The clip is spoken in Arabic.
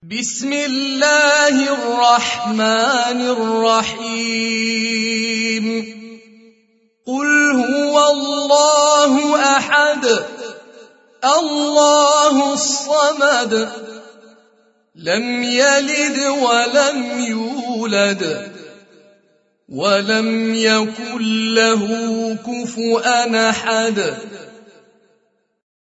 بسم الله الرحمن الرحيم قل هو الله أحد الله الصمد لم يلد ولم يولد ولم يكن له كفوا أحد